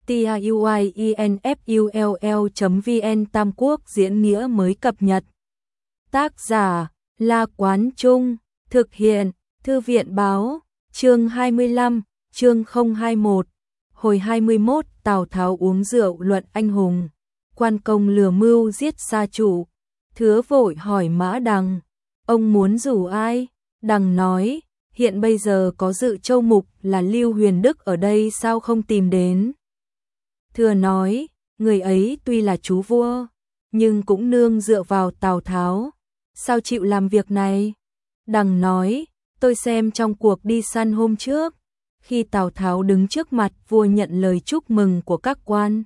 tiuinfull.vn Tam Quốc diễn nghĩa mới cập nhật. Tác giả La Quán Trung, thực hiện Thư viện Báo, chương 25, chương 021. Hồi 21, Tào Tháo uống rượu luận anh hùng, quan công lừa mưu giết gia chủ. Thứa vội hỏi Mã Đằng, ông muốn rủ ai? Đằng nói, hiện bây giờ có Dự Châu Mục là Lưu Huyền Đức ở đây sao không tìm đến? Thừa nói, người ấy tuy là chú vua, nhưng cũng nương dựa vào Tào Tháo, sao chịu làm việc này? Đằng nói, tôi xem trong cuộc đi săn hôm trước, khi Tào Tháo đứng trước mặt vua nhận lời chúc mừng của các quan,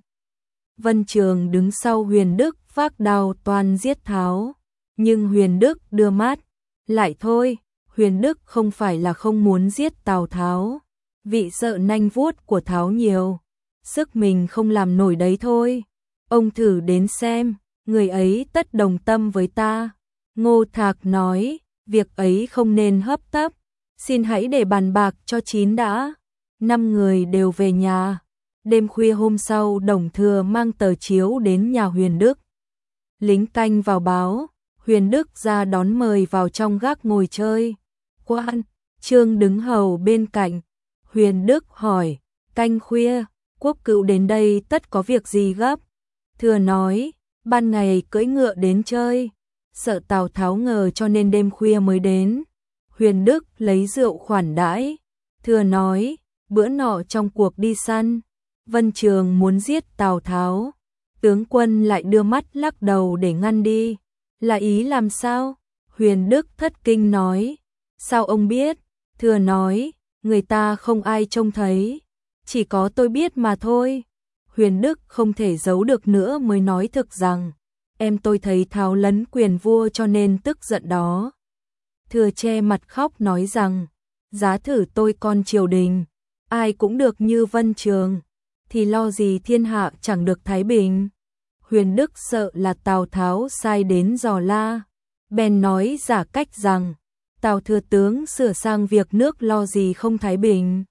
Vân Trường đứng sau Huyền Đức vác đao toan giết Tháo, nhưng Huyền Đức đưa mắt lại thôi. Huyền Đức không phải là không muốn giết Tào Tháo, vị sợ nanh vuốt của Tháo nhiều, sức mình không làm nổi đấy thôi. Ông thử đến xem, người ấy tất đồng tâm với ta. Ngô Thạc nói, việc ấy không nên hấp tấp, xin hãy để bàn bạc cho chín đã. 5 người đều về nhà. Đêm khuya hôm sau, Đồng Thừa mang tờ chiếu đến nhà Huyền Đức. Lính canh vào báo, Huyền Đức ra đón mời vào trong gác ngồi chơi. Quan Trương đứng hầu bên cạnh. Huyền Đức hỏi, canh khuya, Quốc Cữu đến đây tất có việc gì gấp? Thừa nói, ban ngày cưỡi ngựa đến chơi, sợ Tào Tháo ngờ cho nên đêm khuya mới đến. Huyền Đức lấy rượu khoản đãi. Thừa nói, bữa nọ trong cuộc đi săn, Vân Trường muốn giết Tào Tháo, tướng quân lại đưa mắt lắc đầu để ngăn đi. Là ý làm sao? Huyền Đức thất kinh nói, sao ông biết? Thừa nói, người ta không ai trông thấy, chỉ có tôi biết mà thôi. Huyền Đức không thể giấu được nữa mới nói thực rằng, em tôi thấy Tháo lấn quyền vua cho nên tức giận đó. Thừa che mặt khóc nói rằng, giá thử tôi con triều đình, ai cũng được như Vân Trường, thì lo gì thiên hạ chẳng được thái bình. Huyền Đức sợ là Tào Tháo sai đến dò la, bèn nói giả cách rằng, Tào thừa tướng sửa sang việc nước lo gì không thái bình.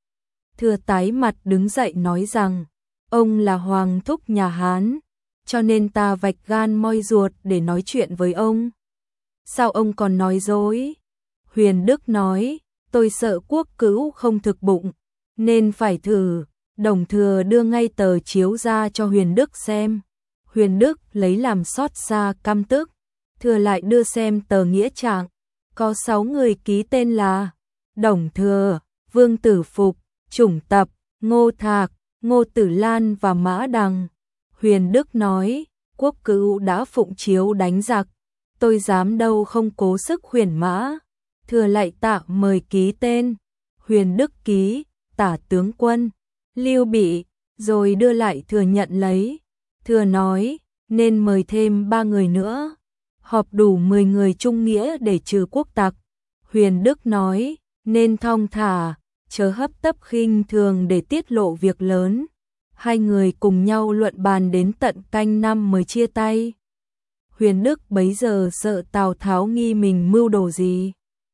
Thừa tái mặt đứng dậy nói rằng, ông là hoàng thúc nhà Hán, cho nên ta vạch gan moi ruột để nói chuyện với ông. Sao ông còn nói dối? Huyền Đức nói, tôi sợ Quốc Cữu không thực bụng, nên phải thử. Đồng Thừa đưa ngay tờ chiếu ra cho Huyền Đức xem. Huyền Đức lấy làm xót xa căm tức. Thừa lại đưa xem tờ nghĩa trạng, có 6 người ký tên là Đồng Thừa, Vương Tử Phục, Chủng Tập, Ngô Thạc, Ngô Tử Lan và Mã Đằng. Huyền Đức nói, Quốc Cữu đã phụng chiếu đánh giặc, tôi dám đâu không cố sức khuyển mã. Thừa lại tạ mời ký tên. Huyền Đức ký, tả tướng quân Lưu Bị, rồi đưa lại Thừa nhận lấy. Thừa nói, nên mời thêm 3 người nữa, họp đủ 10 người trung nghĩa để trừ quốc tặc. Huyền Đức nói, nên thong thả, chớ hấp tấp khinh thường để tiết lộ việc lớn. 2 người cùng nhau luận bàn đến tận canh 5 mới chia tay. Huyền Đức bấy giờ sợ Tào Tháo nghi mình mưu đồ gì,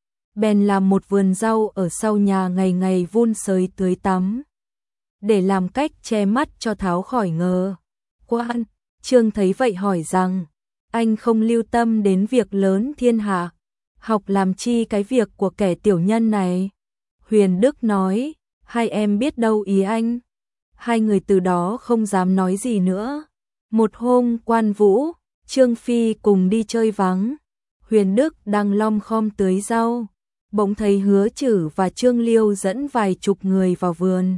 bèn làm một vườn rau ở sau nhà, ngày ngày vun sới tưới tắm, để làm cách che mắt cho Tháo khỏi ngờ. Quan Trương thấy vậy hỏi rằng, anh không lưu tâm đến việc lớn thiên hạ, học làm chi cái việc của kẻ tiểu nhân này? Huyền Đức nói, hai em biết đâu ý anh. 2 người từ đó không dám nói gì nữa. Một hôm Quan Vũ, Trương Phi cùng đi chơi vắng. Huyền Đức đang lom khom tưới rau, bỗng thấy Hứa Chử và Trương Liêu dẫn vài chục người vào vườn,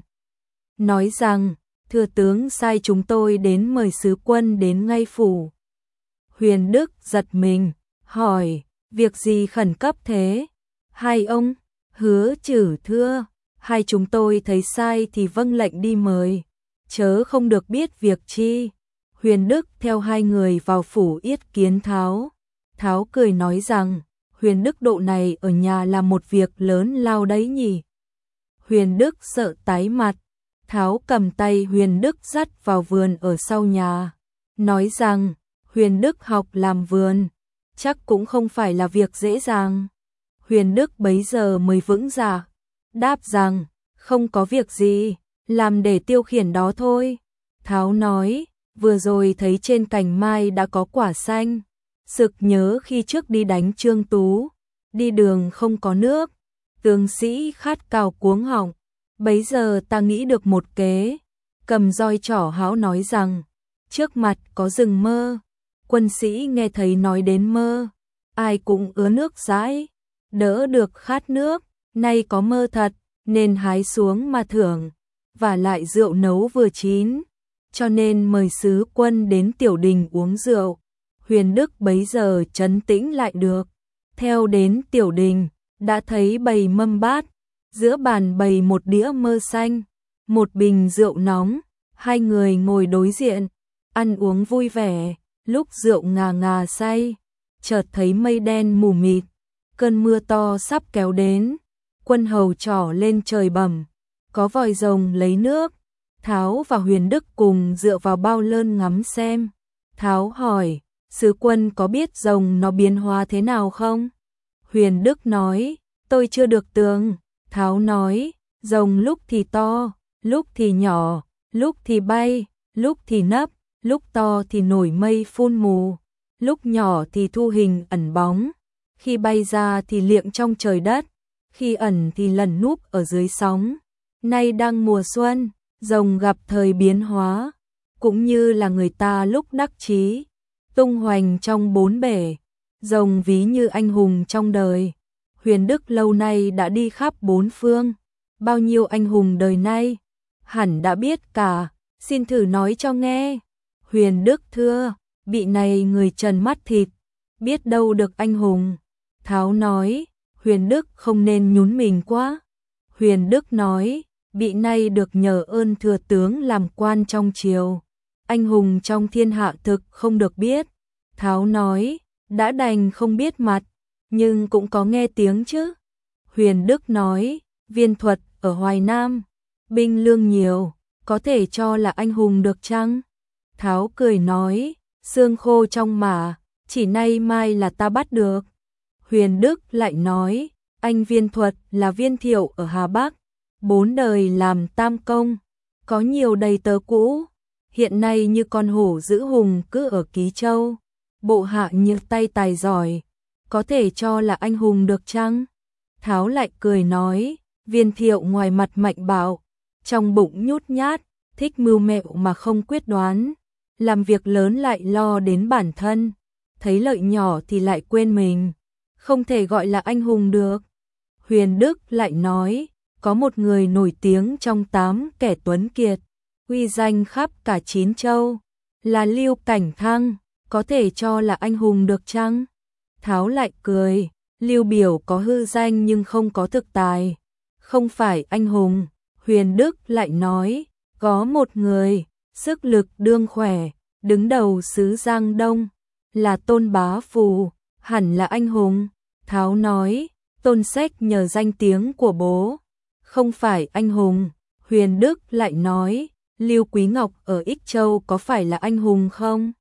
nói rằng, thừa tướng sai chúng tôi đến mời sứ quân đến ngay phủ. Huyền Đức giật mình, hỏi, việc gì khẩn cấp thế? Hai ông? Hứa Chử thưa, hai chúng tôi thấy sai thì vâng lệnh đi mời, chớ không được biết việc chi. Huyền Đức theo 2 người vào phủ yết kiến Tháo. Tháo cười nói rằng, Huyền Đức độ này ở nhà là một việc lớn lao đấy nhỉ. Huyền Đức sợ tái mặt. Tháo cầm tay Huyền Đức dắt vào vườn ở sau nhà, nói rằng, Huyền Đức học làm vườn, chắc cũng không phải là việc dễ dàng. Huyền Đức bấy giờ mới vững dạ, đáp rằng, không có việc gì, làm để tiêu khiển đó thôi. Tháo nói, vừa rồi thấy trên cành mai đã có quả xanh, sực nhớ khi trước đi đánh Trương Tú, đi đường không có nước, tướng sĩ khát cào cuống họng, bấy giờ ta nghĩ được một kế, cầm roi trỏ háo nói rằng, trước mặt có rừng mơ, quân sĩ nghe thấy nói đến mơ, ai cũng ứa nước dãi, đỡ được khát nước, nay có mơ thật, nên hái xuống mà thưởng, và lại rượu nấu vừa chín, cho nên mời sứ quân đến tiểu đình uống rượu. Huyền Đức bấy giờ trấn tĩnh lại được, theo đến tiểu đình, đã thấy bày mâm bát, giữa bàn bày một đĩa mơ xanh, một bình rượu nóng, hai người ngồi đối diện, ăn uống vui vẻ, lúc rượu ngà ngà say, chợt thấy mây đen mù mịt, cơn mưa to sắp kéo đến, quân hầu trỏ lên trời bẩm, có vòi rồng lấy nước, Tháo và Huyền Đức cùng dựa vào bao lơn ngắm xem. Tháo hỏi, sứ quân có biết rồng nó biến hóa thế nào không? Huyền Đức nói, tôi chưa được tường. Tháo nói, rồng lúc thì to, lúc thì nhỏ, lúc thì bay, lúc thì nấp, lúc to thì nổi mây phun mù, lúc nhỏ thì thu hình ẩn bóng, khi bay ra thì liệng trong trời đất, khi ẩn thì lẩn núp ở dưới sóng. Nay đang mùa xuân, rồng gặp thời biến hóa, cũng như là người ta lúc đắc chí, tung hoành trong bốn bể, rồng ví như anh hùng trong đời. Huyền Đức lâu nay đã đi khắp bốn phương, bao nhiêu anh hùng đời nay, hẳn đã biết cả, xin thử nói cho nghe. Huyền Đức thưa, bị này người trần mắt thịt, biết đâu được anh hùng. Tháo nói, Huyền Đức không nên nhún mình quá. Huyền Đức nói, bị nay được nhờ ơn thừa tướng làm quan trong triều, anh hùng trong thiên hạ thực không được biết. Tháo nói, đã đành không biết mặt, nhưng cũng có nghe tiếng chứ. Huyền Đức nói, Viên Thuật ở Hoài Nam, binh lương nhiều, có thể cho là anh hùng được chăng? Tháo cười nói, xương khô trong mả, chỉ nay mai là ta bắt được. Huyền Đức lại nói, anh Viên Thuật là Viên Thiệu ở Hà Bắc, 4 đời làm tam công, có nhiều đầy tớ cũ, hiện nay như con hổ giữ hùng cứ ở Ký Châu, bộ hạ như tay tài giỏi, có thể cho là anh hùng được chăng? Tháo lại cười nói, Viên Thiệu ngoài mặt mạnh bạo, trong bụng nhút nhát, thích mưu mẹo mà không quyết đoán, làm việc lớn lại lo đến bản thân, thấy lợi nhỏ thì lại quên mình, không thể gọi là anh hùng được. Huyền Đức lại nói, có một người nổi tiếng trong 8 kẻ tuấn kiệt, uy danh khắp cả 9 châu, là Lưu Cảnh Thăng, có thể cho là anh hùng được chăng? Tháo lại cười, Lưu Biểu có hư danh nhưng không có thực tài, không phải anh hùng. Huyền Đức lại nói, có một người, sức lực đương khỏe, đứng đầu xứ Giang Đông, là Tôn Bá Phù, hẳn là anh hùng. Tháo nói, Tôn Sách nhờ danh tiếng của bố, không phải anh hùng. Huyền Đức lại nói, Lưu Quý Ngọc ở Ích Châu có phải là anh hùng không?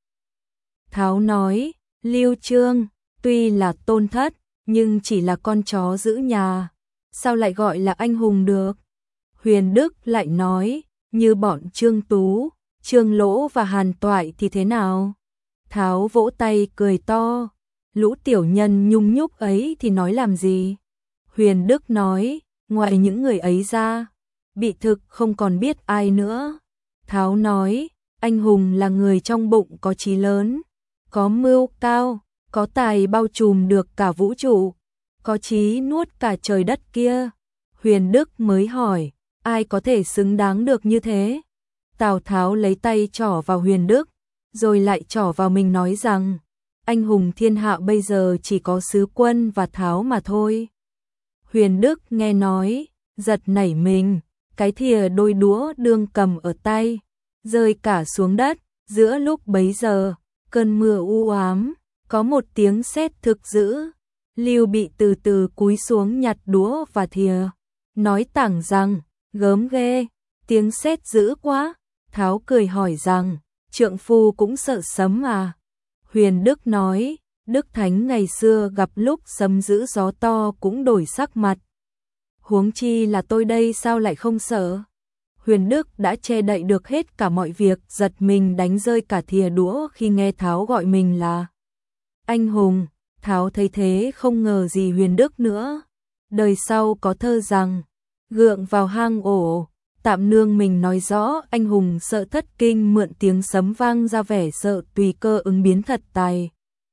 Tháo nói, Lưu Trương, tuy là tôn thất, nhưng chỉ là con chó giữ nhà, sao lại gọi là anh hùng được? Huyền Đức lại nói, như bọn Trương Tú, Trương Lỗ và Hàn Toại thì thế nào? Tháo vỗ tay cười to, lũ tiểu nhân nhung nhúc ấy thì nói làm gì? Huyền Đức nói, ngoài những người ấy ra, bị thực không còn biết ai nữa. Tháo nói, anh hùng là người trong bụng có chí lớn, có mưu cao, có tài bao trùm được cả vũ trụ, có chí nuốt cả trời đất kia. Huyền Đức mới hỏi, ai có thể xứng đáng được như thế? Tào Tháo lấy tay trỏ vào Huyền Đức, rồi lại trỏ vào mình nói rằng, anh hùng thiên hạ bây giờ chỉ có sứ quân và Tháo mà thôi. Huyền Đức nghe nói, giật nảy mình, cái thìa đôi đũa đương cầm ở tay, rơi cả xuống đất. Giữa lúc bấy giờ, cơn mưa u ám, có một tiếng sét thực dữ. Lưu Bị từ từ cúi xuống nhặt đũa và thìa, nói tảng rằng, gớm ghê, tiếng sét dữ quá. Tháo cười hỏi rằng, trượng phu cũng sợ sấm à? Huyền Đức nói, Đức Thánh ngày xưa gặp lúc sấm dữ gió to cũng đổi sắc mặt, huống chi là tôi đây sao lại không sợ? Huyền Đức đã che đậy được hết cả mọi việc, giật mình đánh rơi cả thìa đũa khi nghe Tháo gọi mình là anh hùng. Tháo thấy thế không ngờ gì Huyền Đức nữa. Đời sau có thơ rằng, gượng vào hang ổ, tạm nương mình nói rõ, anh hùng sợ thất kinh, mượn tiếng sấm vang ra vẻ sợ tùy cơ ứng biến thật tài.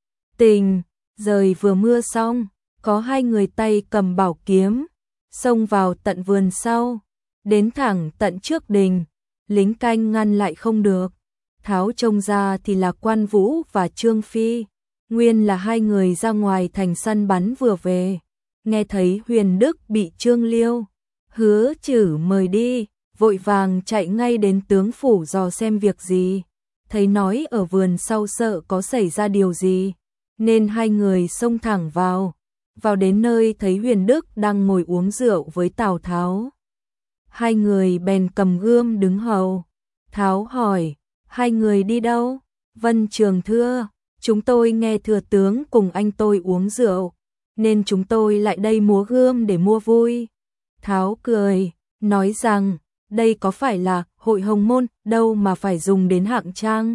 Tình, rời vừa mưa xong, có hai người tay cầm bảo kiếm, xông vào tận vườn sau, đến thẳng tận trước đình, lính canh ngăn lại không được. Tháo trông ra thì là Quan Vũ và Trương Phi, nguyên là hai người ra ngoài thành săn bắn vừa về. Nghe thấy Huyền Đức bị Trương Liêu, Hứa Chử mời đi, vội vàng chạy ngay đến tướng phủ dò xem việc gì. Thấy nói ở vườn sau sợ có xảy ra điều gì, nên hai người xông thẳng vào. Vào đến nơi thấy Huyền Đức đang ngồi uống rượu với Tào Tháo. Hai người bèn cầm gươm đứng hầu. Tháo hỏi, hai người đi đâu? Vân Trường thưa, chúng tôi nghe thừa tướng cùng anh tôi uống rượu, nên chúng tôi lại đây múa gươm để mua vui. Tháo cười, nói rằng, đây có phải là hội hồng môn đâu mà phải dùng đến hạng trang.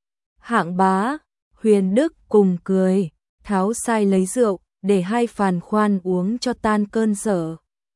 Hạng bá, Huyền Đức cùng cười, Tháo sai lấy rượu, để hai phàn khoan uống cho tan cơn sở.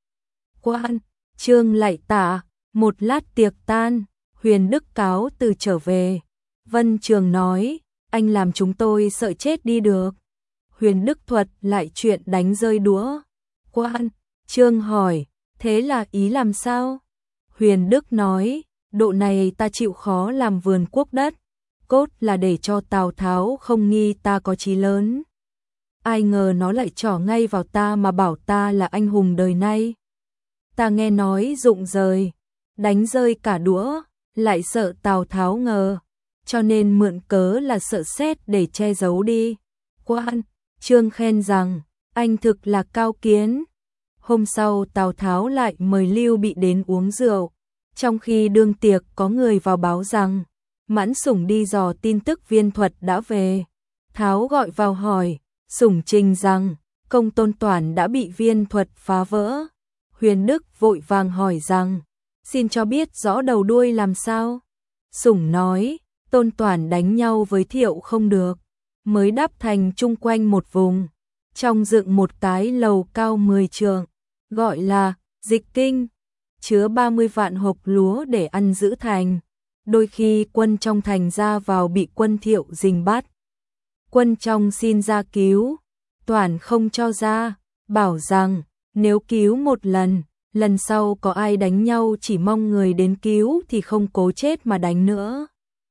Quan, Trương lại tạ, một lát tiệc tan, Huyền Đức cáo từ trở về. Vân Trường nói, anh làm chúng tôi sợ chết đi được. Huyền Đức thuật lại chuyện đánh rơi đũa. Quan, Trương hỏi, thế là ý làm sao? Huyền Đức nói, độ này ta chịu khó làm vườn quốc đất, cốt là để cho Tào Tháo không nghi ta có chí lớn. Ai ngờ nó lại trỏ ngay vào ta mà bảo ta là anh hùng đời nay. Ta nghe nói rụng rời, đánh rơi cả đũa, lại sợ Tào Tháo ngờ, cho nên mượn cớ là sợ sét để che giấu đi. Quan, Trương khen rằng, anh thực là cao kiến. Hôm sau Tào Tháo lại mời Lưu Bị đến uống rượu. Trong khi đương tiệc có người vào báo rằng, Mãn Sủng đi dò tin tức Viên Thuật đã về. Tháo gọi vào hỏi, Sủng trình rằng, công Tôn Toản đã bị Viên Thuật phá vỡ. Huyền Đức vội vàng hỏi rằng, xin cho biết rõ đầu đuôi làm sao. Sủng nói, Tôn Toản đánh nhau với Thiệu không được, mới đắp thành chung quanh một vùng, trong dựng một cái lầu cao 10 trượng, gọi là Dịch Kinh, chứa 30 vạn hộp lúa để ăn giữ thành. Đôi khi quân trong thành ra vào bị quân Thiệu dình bắt. Quân trong xin ra cứu, Toản không cho ra, bảo rằng nếu cứu một lần, lần sau có ai đánh nhau chỉ mong người đến cứu thì không cố chết mà đánh nữa.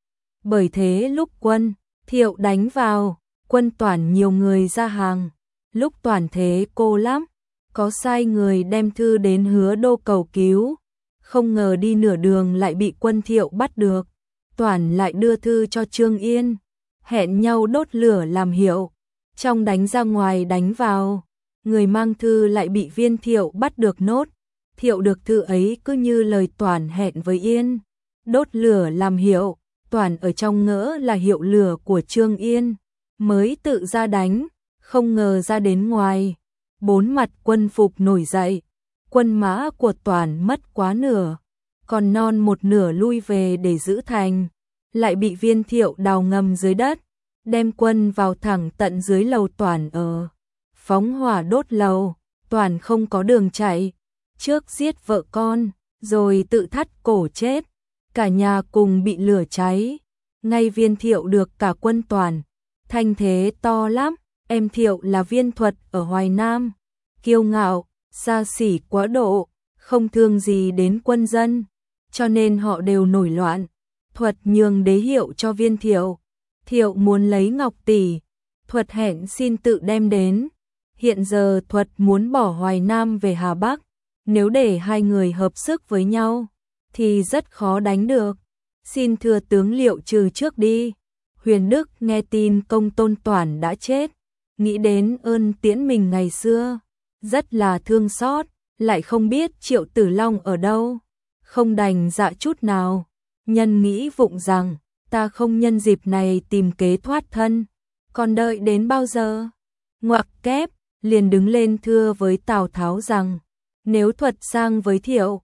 Bởi thế lúc quân Thiệu đánh vào, quân Toản nhiều người ra hàng. Lúc Toản thế cô lắm, có sai người đem thư đến Hứa Đô cầu cứu, không ngờ đi nửa đường lại bị quân Thiệu bắt được. Toản lại đưa thư cho Trương Yên, hẹn nhau đốt lửa làm hiệu. Trong đánh ra ngoài đánh vào, người mang thư lại bị Viên Thiệu bắt được nốt. Thiệu được thư ấy cứ như lời Toản hẹn với Yên, đốt lửa làm hiệu. Toản ở trong ngỡ là hiệu lửa của Trương Yên, mới tự ra đánh, không ngờ ra đến ngoài. Bốn mặt quân phục nổi dậy, quân mã của Toản mất quá nửa, còn non một nửa lui về để giữ thành, lại bị Viên Thiệu đào ngầm dưới đất, đem quân vào thẳng tận dưới lầu Toản ở, phóng hỏa đốt lầu. Toản không có đường chạy, trước giết vợ con, rồi tự thắt cổ chết, cả nhà cùng bị lửa cháy. Ngay Viên Thiệu được cả quân Toản, thanh thế to lắm. Em Thiệu là Viên Thuật ở Hoài Nam, kiêu ngạo, xa xỉ quá độ, không thương gì đến quân dân, cho nên họ đều nổi loạn. Thuật nhường đế hiệu cho Viên Thiệu, Thiệu muốn lấy ngọc tỷ, Thuật hẹn xin tự đem đến. Hiện giờ Thuật muốn bỏ Hoài Nam về Hà Bắc, nếu để hai người hợp sức với nhau thì rất khó đánh được. Xin thừa tướng liệu trừ trước đi. Huyền Đức nghe tin công Tôn Toản đã chết, nghĩ đến ơn tiễn mình ngày xưa, rất là thương xót, lại không biết Triệu Tử Long ở đâu, không đành dạ chút nào. Nhân nghĩ vụng rằng, ta không nhân dịp này tìm kế thoát thân, còn đợi đến bao giờ? Ngoặc kép, liền đứng lên thưa với Tào Tháo rằng, nếu Thuật sang với Thiệu,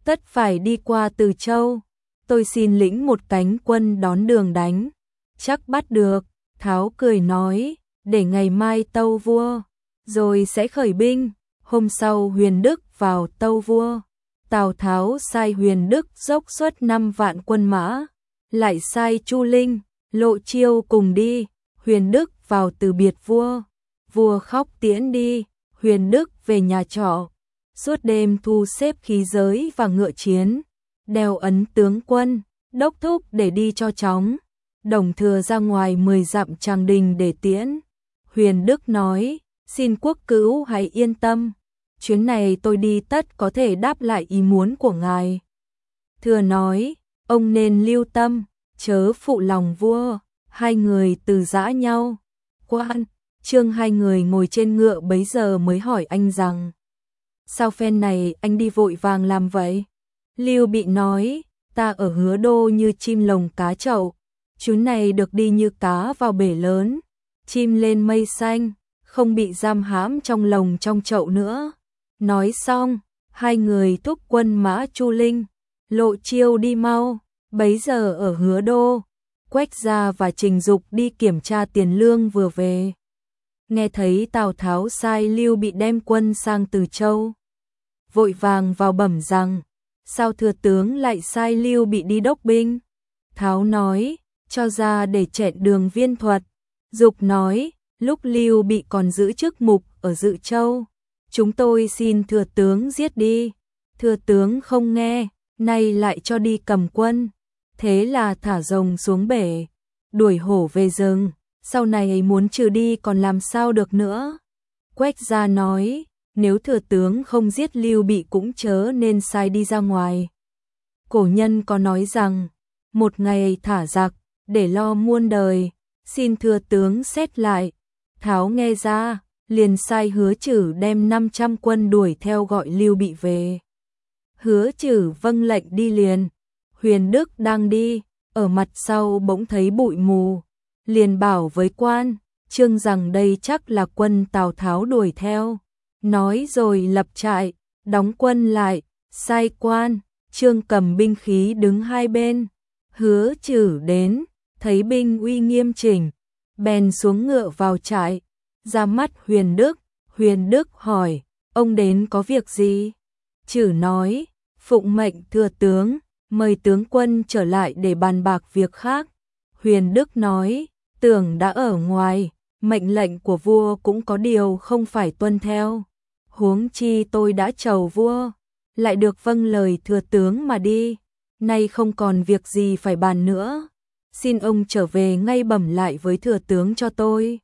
tất phải đi qua Từ Châu. Tôi xin lĩnh một cánh quân đón đường đánh. Chắc bắt được. Tháo cười nói, để ngày mai tâu vua, rồi sẽ khởi binh. Hôm sau Huyền Đức vào tâu vua. Tào Tháo sai Huyền Đức dốc xuất 5 vạn quân mã, lại sai Chu Linh, Lộ Chiêu cùng đi. Huyền Đức vào từ biệt vua. Vua khóc tiễn đi. Huyền Đức về nhà trọ, suốt đêm thu xếp khí giới và ngựa chiến, đeo ấn tướng quân, đốc thúc để đi cho chóng. Đồng Thừa ra ngoài 10 dặm Tràng Đình để tiễn. Huyền Đức nói, xin quốc cữu hãy yên tâm, chuyến này tôi đi tất có thể đáp lại ý muốn của ngài. Thừa nói, ông nên lưu tâm, chớ phụ lòng vua. Hai người từ giã nhau. Quan, Trương hai người ngồi trên ngựa bấy giờ mới hỏi anh rằng, sao phen này anh đi vội vàng làm vậy? Lưu Bị nói, ta ở Hứa Đô như chim lồng cá chậu, chuyến này được đi như cá vào bể lớn, chim lên mây xanh, không bị giam hãm trong lồng trong chậu nữa. Nói xong, hai người thúc quân mã Chu Linh, Lộ Chiêu đi mau. Bấy giờ ở Hứa Đô, Quách Gia và Trình Dục đi kiểm tra tiền lương vừa về. Nghe thấy Tào Tháo sai Lưu Bị đem quân sang Từ Châu, vội vàng vào bẩm rằng, sao thừa tướng lại sai Lưu Bị đi đốc binh? Tháo nói, cho ra để chẹn đường Viên Thuật. Dục nói, lúc Lưu Bị còn giữ chức mục ở Dự Châu, chúng tôi xin thừa tướng giết đi. Thừa tướng không nghe, nay lại cho đi cầm quân. Thế là thả rồng xuống bể, đuổi hổ về rừng, sau này muốn trừ đi còn làm sao được nữa. Quách Gia nói, nếu thừa tướng không giết Lưu Bị cũng chớ nên sai đi ra ngoài. Cổ nhân có nói rằng, một ngày thả giặc, để lo muôn đời, xin thừa tướng xét lại. Tháo nghe ra, liền sai Hứa Chử đem 500 quân đuổi theo gọi Lưu Bị về. Hứa Chử vâng lệnh đi liền. Huyền Đức đang đi, ở mặt sau bỗng thấy bụi mù, liền bảo với quan Trương rằng đây chắc là quân Tào Tháo đuổi theo. Nói rồi lập trại, đóng quân lại, sai quan Trương cầm binh khí đứng hai bên. Hứa Chử đến, thấy binh uy nghiêm chỉnh, bèn xuống ngựa vào trại, ra mắt Huyền Đức. Huyền Đức hỏi, ông đến có việc gì? Chử nói, phụng mệnh thừa tướng, mời tướng quân trở lại để bàn bạc việc khác. Huyền Đức nói, tưởng đã ở ngoài, mệnh lệnh của vua cũng có điều không phải tuân theo. Huống chi tôi đã chầu vua, lại được vâng lời thừa tướng mà đi, nay không còn việc gì phải bàn nữa. Xin ông trở về ngay bẩm lại với thừa tướng cho tôi.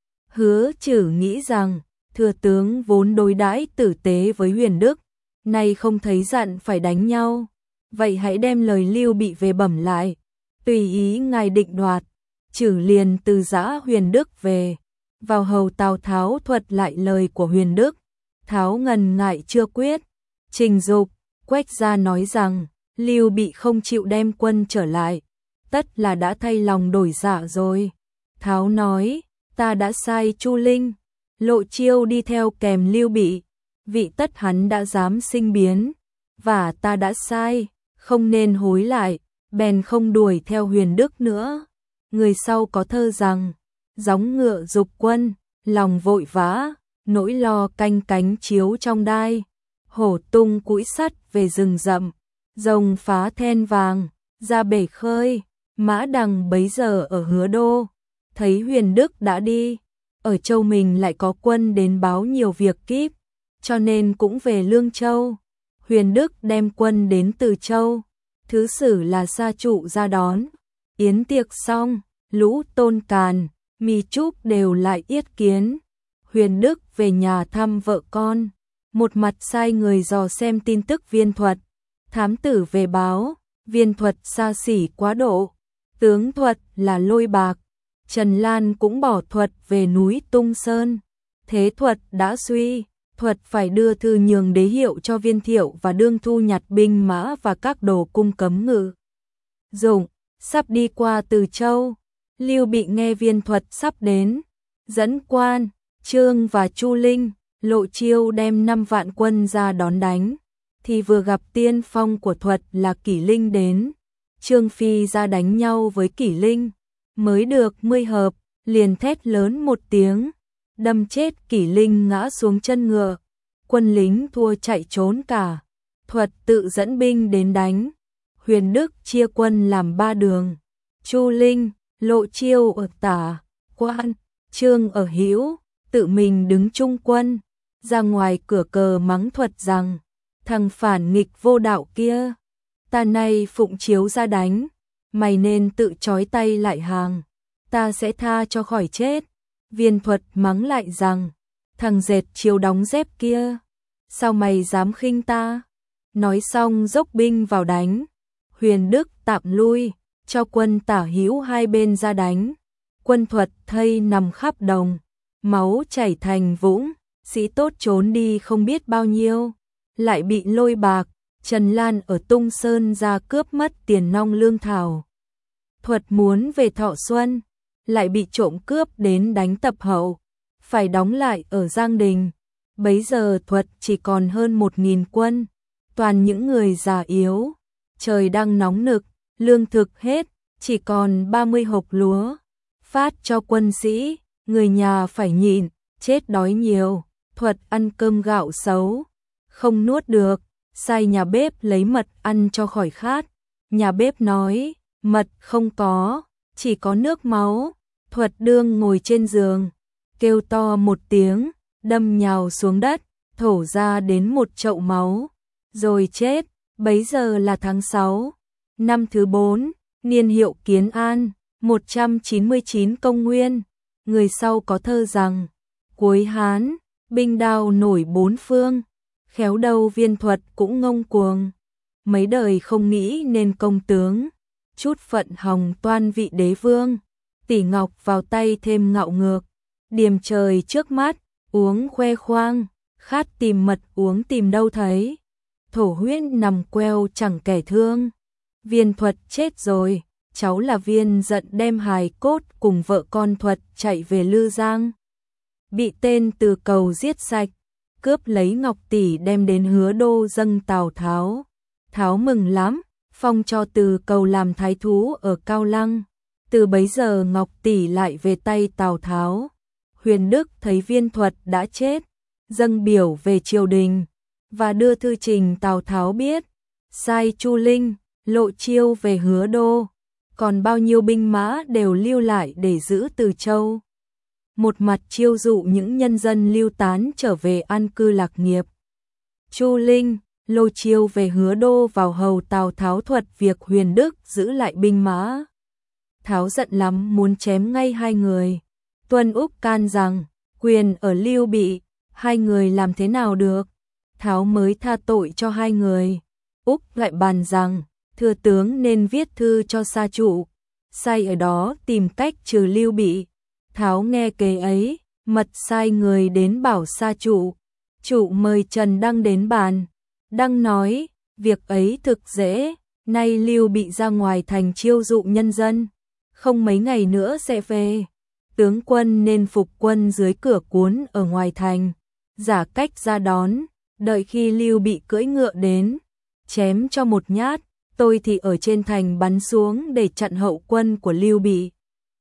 Hứa Chử nghĩ rằng, thừa tướng vốn đối đãi tử tế với Huyền Đức, nay không thấy dặn phải đánh nhau. Vậy hãy đem lời Lưu Bị về bẩm lại, tùy ý ngài định đoạt. Chử liền từ giã Huyền Đức về, vào hầu Tào Tháo thuật lại lời của Huyền Đức. Tháo ngần ngại chưa quyết. Trình Dục, Quách Gia nói rằng, Lưu Bị không chịu đem quân trở lại, tất là đã thay lòng đổi dạ rồi. Tháo nói, ta đã sai Chu Linh, Lộ Chiêu đi theo kèm Lưu Bị, vị tất hắn đã dám sinh biến, và ta đã sai, không nên hối lại, bèn không đuổi theo Huyền Đức nữa. Người sau có thơ rằng, gióng ngựa dục quân, lòng vội vã, nỗi lo canh cánh chiếu trong đai, hổ tung cũi sắt về rừng rậm, rồng phá then vàng, ra bể khơi. Mã Đằng bấy giờ ở Hứa Đô, thấy Huyền Đức đã đi, ở châu mình lại có quân đến báo nhiều việc kíp, cho nên cũng về Lương Châu. Huyền Đức đem quân đến Từ Châu, thứ sử là Sa Trụ ra đón. Yến tiệc xong, lũ Tôn Càn, Mi Trúc đều lại yết kiến. Huyền Đức về nhà thăm vợ con, một mặt sai người dò xem tin tức Viên Thuật. Thám tử về báo, Viên Thuật xa xỉ quá độ, tướng Thuật là Lôi Bạc. Trần Lan cũng bỏ Thuật về núi Tung Sơn. Thế Thuật đã suy, Thuật phải đưa thư nhường đế hiệu cho Viên Thiệu và đương thu nhặt binh mã và các đồ cung cấm ngự dụng, sắp đi qua Từ Châu. Lưu Bị nghe Viên Thuật sắp đến, dẫn quan Trương và Chu Linh, Lộ Chiêu đem 5 vạn quân ra đón đánh. thì vừa gặp tiên phong của thuật là Kỷ Linh đến. Trương Phi ra đánh nhau với Kỷ Linh, mới được 10 hợp, liền thét lớn một tiếng, đâm chết Kỷ Linh ngã xuống chân ngựa. Quân lính thua chạy trốn cả. Thuật tự dẫn binh đến đánh. Huyền Đức chia quân làm 3 đường. Chu Linh, Lộ Chiêu ở tả, Quan, Trương ở hữu, tự mình đứng trung quân, ra ngoài cửa cờ mắng Thuật rằng: thằng phản nghịch vô đạo kia, ta nay phụng chiếu ra đánh, mày nên tự trói tay lại hàng, ta sẽ tha cho khỏi chết. Viên Thuật mắng lại rằng: thằng dệt chiếu đóng dép kia, sao mày dám khinh ta? Nói xong dốc binh vào đánh. Huyền Đức tạm lui, cho quân tả hữu hai bên ra đánh. Quân Thuật thây nằm khắp đồng, máu chảy thành vũng, sĩ tốt trốn đi không biết bao nhiêu, lại bị Lôi Bạc, Trần Lan ở Tung Sơn ra cướp mất tiền nong lương thảo. Thuật muốn về Thọ Xuân, lại bị trộm cướp đến đánh Tập Hậu, phải đóng lại ở Giang Đình. Bấy giờ Thuật chỉ còn hơn 1000 quân, toàn những người già yếu. Trời đang nóng nực, lương thực hết, chỉ còn 30 hộp lúa. Phát cho quân sĩ, người nhà phải nhịn, chết đói nhiều. Thuật ăn cơm gạo xấu, không nuốt được, sai nhà bếp lấy mật ăn cho khỏi khát. Nhà bếp nói, mật không có, chỉ có nước máu. Thuật đương ngồi trên giường, kêu to một tiếng, đâm nhào xuống đất, thổ ra đến một chậu máu, rồi chết. Bấy giờ là tháng 6, năm thứ 4, niên hiệu Kiến An, 199 công nguyên. Người sau có thơ rằng: cuối Hán, binh đao nổi bốn phương, khéo đâu Viên Thuật cũng ngông cuồng. Mấy đời không nghĩ nên công tướng, chút phận hòng toan vị đế vương. Tỷ ngọc vào tay thêm ngạo ngược, điềm trời trước mắt, uống khoe khoang, khát tìm mật uống tìm đâu thấy. Thổ huyết nằm queo chẳng kẻ thương. Viên Thuật chết rồi, cháu là Viên giận đem hài cốt cùng vợ con Thuật chạy về Lư Giang. Bị tên Từ Cầu giết sạch, cướp lấy ngọc tỷ đem đến Hứa Đô dâng Tào Tháo. Tháo mừng lắm, phong cho Từ Cầu làm thái thú ở Cao Lăng. Từ bấy giờ ngọc tỷ lại về tay Tào Tháo. Huyền Đức thấy Viên Thuật đã chết, dâng biểu về triều đình và đưa thư trình Tào Tháo biết, sai Chu Linh, Lộ Chiêu về Hứa Đô, còn bao nhiêu binh mã đều lưu lại để giữ Từ Châu. Một mặt chiêu dụ những nhân dân lưu tán trở về an cư lạc nghiệp. Chu Linh, Lộ Chiêu về Hứa Đô vào hầu Tào Tháo thuật việc Huyền Đức giữ lại binh mã. Tháo giận lắm muốn chém ngay hai người. Tuân Úc can rằng, quyền ở Lưu Bị, hai người làm thế nào được? Tháo mới tha tội cho hai người. Úc lại bàn rằng, thừa tướng nên viết thư cho Sa Trụ, sai ở đó tìm cách trừ Lưu Bị. Tháo nghe kế ấy, mật sai người đến bảo Sa Trụ. Trụ mời Trần Đăng đến bàn. Đăng nói, việc ấy thực dễ, nay Lưu Bị ra ngoài thành chiêu dụ nhân dân, không mấy ngày nữa sẽ về. Tướng quân nên phục quân dưới cửa cuốn ở ngoài thành, giả cách ra đón, đợi khi Lưu Bị cưỡi ngựa đến, chém cho một nhát, tôi thì ở trên thành bắn xuống để chặn hậu quân của Lưu Bị.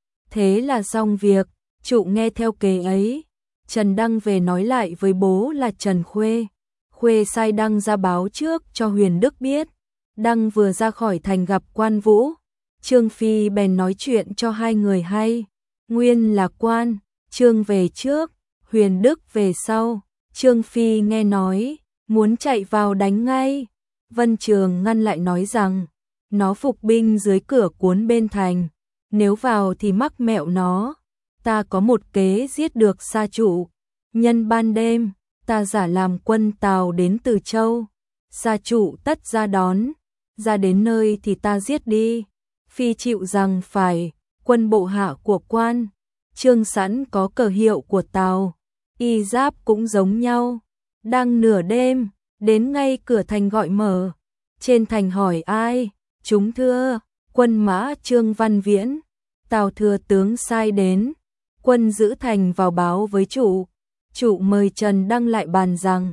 Thế là xong việc. Trụ nghe theo kế ấy. Trần Đăng về nói lại với bố là Trần Khuê. Khuê sai Đăng ra báo trước cho Huyền Đức biết. Đăng vừa ra khỏi thành gặp Quan Vũ, Trương Phi bèn nói chuyện cho hai người hay. Nguyên là Quan, Trương về trước, Huyền Đức về sau. Trương Phi nghe nói, muốn chạy vào đánh ngay. Vân Trường ngăn lại nói rằng, nó phục binh dưới cửa cuốn bên thành, nếu vào thì mắc mẹo nó. Ta có một kế giết được Sa Trụ. Nhân ban đêm, ta giả làm quân Tào đến Từ Châu. Sa Trụ tất ra đón, ra đến nơi thì ta giết đi. Phi chịu rằng phải, quân bộ hạ của Quan, Trương sẵn có cờ hiệu của Tào, y giáp cũng giống nhau. Đang nửa đêm, đến ngay cửa thành gọi mở. Trên thành hỏi ai, chúng thưa, quân mã Trương Văn Viễn. Tào thừa tướng sai đến. Quân giữ thành vào báo với Trụ. Trụ mời Trần Đăng lại bàn rằng,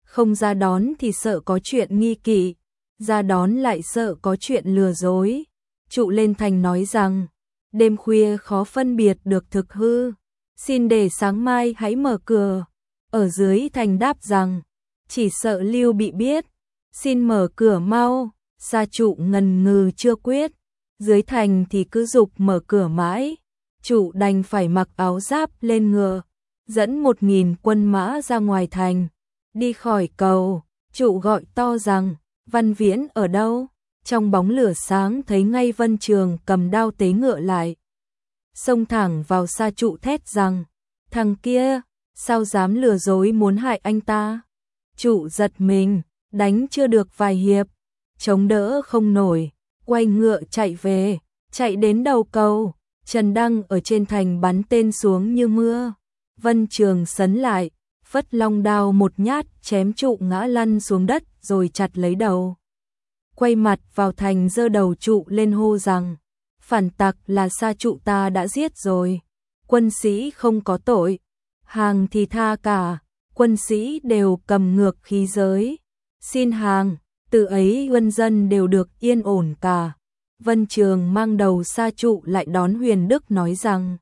không ra đón thì sợ có chuyện nghi kỵ, ra đón lại sợ có chuyện lừa dối. Trụ lên thành nói rằng, đêm khuya khó phân biệt được thực hư, xin để sáng mai hãy mở cửa. Ở dưới thành đáp rằng, chỉ sợ Lưu Bị biết, xin mở cửa mau. Sa Trụ ngần ngừ chưa quyết, dưới thành thì cứ giục mở cửa mãi. Trụ đành phải mặc áo giáp lên ngựa, dẫn 1000 quân mã ra ngoài thành. Đi khỏi cầu, Trụ gọi to rằng, Văn Viễn ở đâu? Trong bóng lửa sáng thấy ngay Vân Trường cầm đao tế ngựa lại, xông thẳng vào Sa Trụ thét rằng, thằng kia, sao dám lừa dối muốn hại anh ta? Trụ giật mình, đánh chưa được vài hiệp, chống đỡ không nổi, quay ngựa chạy về, chạy đến đầu cầu. Trần Đăng ở trên thành bắn tên xuống như mưa. Vân Trường sấn lại, phất long đao một nhát chém Trụ ngã lăn xuống đất rồi chặt lấy đầu. Quay mặt vào thành giơ đầu Trụ lên hô rằng, phản tặc là Sa Trụ ta đã giết rồi. Quân sĩ không có tội, hàng thì tha cả, quân sĩ đều cầm ngược khí giới. Xin hàng, từ ấy quân dân đều được yên ổn cả. Vân Trường mang đầu Sa Trụ lại đón Huyền Đức nói rằng,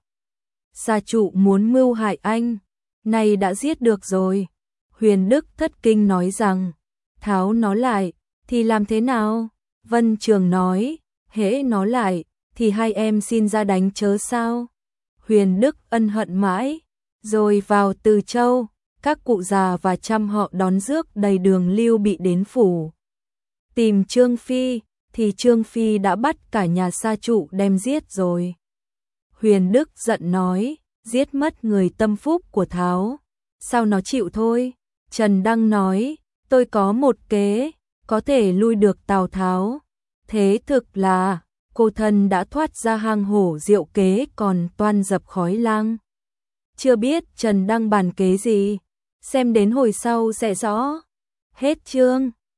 Sa Trụ muốn mưu hại anh, nay đã giết được rồi. Huyền Đức thất kinh nói rằng, tháo nó lại, thì làm thế nào? Vân Trường nói, hễ nó lại, thì hai em xin ra đánh chớ sao? Huyền Đức ân hận mãi, rồi vào Từ Châu, các cụ già và trăm họ đón rước đầy đường Lưu Bị đến phủ. Tìm Trương Phi, thì Trương Phi đã bắt cả nhà Sa Trụ đem giết rồi. Huyền Đức giận nói, giết mất người tâm phúc của Tháo, sao nó chịu thôi? Trần Đăng nói, tôi có một kế, có thể lui được Tào Tháo. Thế thực là, cô thân đã thoát ra hang hổ diệu kế còn toan dập khói lang. Chưa biết Trần Đăng bàn kế gì, xem đến hồi sau sẽ rõ. Hết chương.